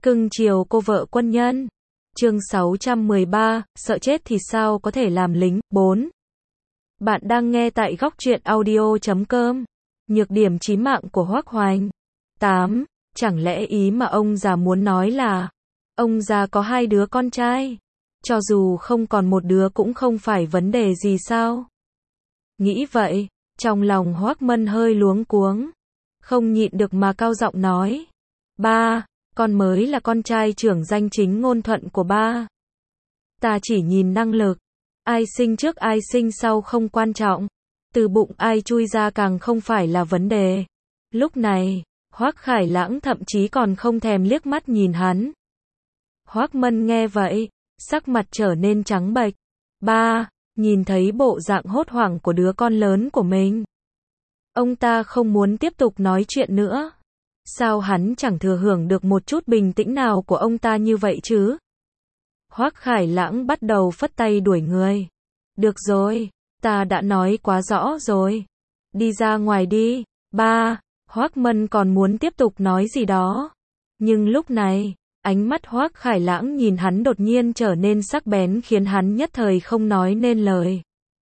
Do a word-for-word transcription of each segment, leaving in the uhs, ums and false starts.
Cưng chiều cô vợ quân nhân. Chương sáu trăm mười ba, sợ chết thì sao có thể làm lính. bốn. Bạn đang nghe tại góc truyện audio chấm com. Nhược điểm chí mạng của Hoắc Hoành. tám. Chẳng lẽ ý mà ông già muốn nói là ông già có hai đứa con trai, cho dù không còn một đứa cũng không phải vấn đề gì sao? Nghĩ vậy, trong lòng Hoắc Mân hơi luống cuống, không nhịn được mà cao giọng nói: "Ba, con mới là con trai trưởng danh chính ngôn thuận của ba. Ta chỉ nhìn năng lực, ai sinh trước ai sinh sau không quan trọng, từ bụng ai chui ra càng không phải là vấn đề." Lúc này, Hoắc Khải Lãng thậm chí còn không thèm liếc mắt nhìn hắn. Hoắc Mân nghe vậy, sắc mặt trở nên trắng bệch. Ba, nhìn thấy bộ dạng hốt hoảng của đứa con lớn của mình, ông ta không muốn tiếp tục nói chuyện nữa. Sao hắn chẳng thừa hưởng được một chút bình tĩnh nào của ông ta như vậy chứ? Hoắc Khải Lãng bắt đầu phất tay đuổi người. Được rồi, ta đã nói quá rõ rồi. Đi ra ngoài đi. Ba, Hoắc Mân còn muốn tiếp tục nói gì đó. Nhưng lúc này, ánh mắt Hoắc Khải Lãng nhìn hắn đột nhiên trở nên sắc bén khiến hắn nhất thời không nói nên lời.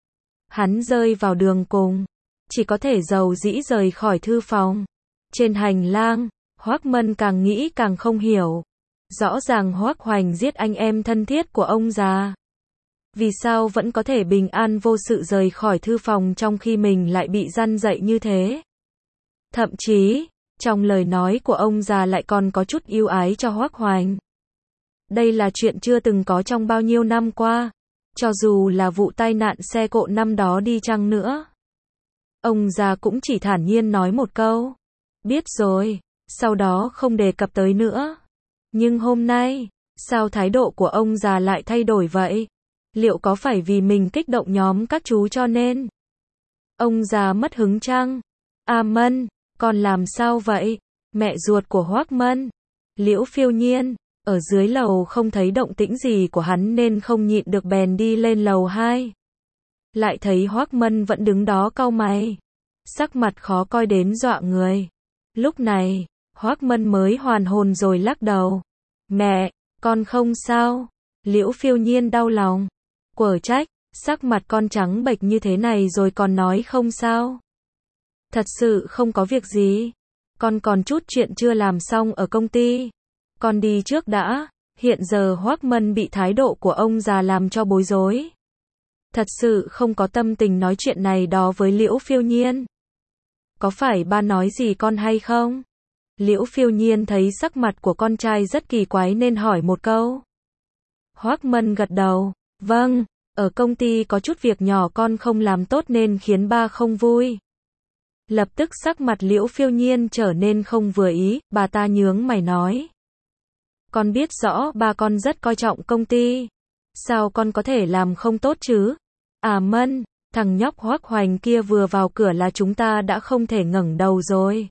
Hắn rơi vào đường cùng, chỉ có thể dầu dĩ rời khỏi thư phòng. Trên hành lang, Hoắc Mân càng nghĩ càng không hiểu. Rõ ràng Hoắc Hoành giết anh em thân thiết của ông già, vì sao vẫn có thể bình an vô sự rời khỏi thư phòng trong khi mình lại bị răn dạy như thế? Thậm chí, trong lời nói của ông già lại còn có chút yêu ái cho Hoắc Hoành. Đây là chuyện chưa từng có trong bao nhiêu năm qua, cho dù là vụ tai nạn xe cộ năm đó đi chăng nữa. Ông già cũng chỉ thản nhiên nói một câu: "Biết rồi", sau đó không đề cập tới nữa. Nhưng hôm nay, sao thái độ của ông già lại thay đổi vậy? Liệu có phải vì mình kích động nhóm các chú cho nên ông già mất hứng chăng? "A Mân, con làm sao vậy?" Mẹ ruột của Hoắc Mân, Liễu Phiêu Nhiên, ở dưới lầu không thấy động tĩnh gì của hắn nên không nhịn được bèn đi lên lầu hai. Lại thấy Hoắc Mân vẫn đứng đó cau mày, sắc mặt khó coi đến dọa người. Lúc này, Hoắc Mân mới hoàn hồn rồi lắc đầu. "Mẹ, con không sao." Liễu Phiêu Nhiên đau lòng, quở trách, sắc mặt con trắng bệch như thế này rồi còn nói không sao. "Thật sự không có việc gì. Con còn chút chuyện chưa làm xong ở công ty. Con đi trước đã." Hiện giờ Hoắc Mân bị thái độ của ông già làm cho bối rối. Thật sự không có tâm tình nói chuyện này đó với Liễu Phiêu Nhiên. "Có phải ba nói gì con hay không?" Liễu Phiêu Nhiên thấy sắc mặt của con trai rất kỳ quái nên hỏi một câu. Hoắc Mân gật đầu. "Vâng, ở công ty có chút việc nhỏ con không làm tốt nên khiến ba không vui." Lập tức sắc mặt Liễu Phiêu Nhiên trở nên không vừa ý, bà ta nhướng mày nói: "Con biết rõ ba con rất coi trọng công ty. Sao con có thể làm không tốt chứ? À Mân, thằng nhóc Hoắc Hoành kia vừa vào cửa là chúng ta đã không thể ngẩng đầu rồi.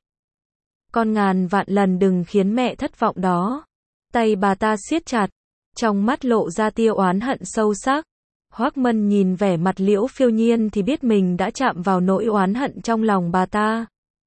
Con ngàn vạn lần đừng khiến mẹ thất vọng đó." Tay bà ta siết chặt, trong mắt lộ ra tia oán hận sâu sắc. Hoắc Mân nhìn vẻ mặt Liễu Phiêu Nhiên thì biết mình đã chạm vào nỗi oán hận trong lòng bà ta.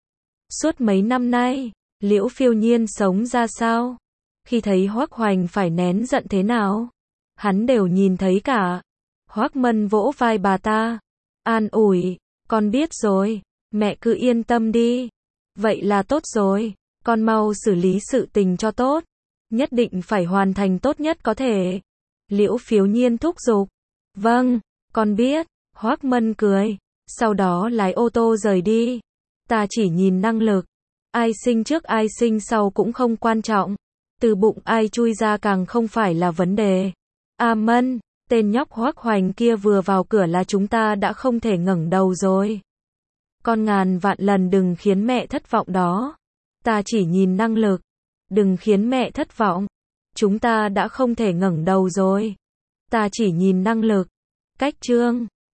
Suốt mấy năm nay, Liễu Phiêu Nhiên sống ra sao? Khi thấy Hoắc Hoành phải nén giận thế nào, hắn đều nhìn thấy cả. Hoắc Mân vỗ vai bà ta, an ủi: "Con biết rồi, mẹ cứ yên tâm đi." "Vậy là tốt rồi, con mau xử lý sự tình cho tốt, nhất định phải hoàn thành tốt nhất có thể." Liễu Phiêu Nhiên thúc giục. "Vâng, con biết." Hoắc Mân cười, sau đó lái ô tô rời đi. "Ta chỉ nhìn năng lực, ai sinh trước ai sinh sau cũng không quan trọng, từ bụng ai chui ra càng không phải là vấn đề. A Mân, tên nhóc Hoắc Hoành kia vừa vào cửa là chúng ta đã không thể ngẩng đầu rồi. Con ngàn vạn lần đừng khiến mẹ thất vọng đó. Ta chỉ nhìn năng lực, đừng khiến mẹ thất vọng. Chúng ta đã không thể ngẩng đầu rồi. Ta chỉ nhìn năng lực." Cách chương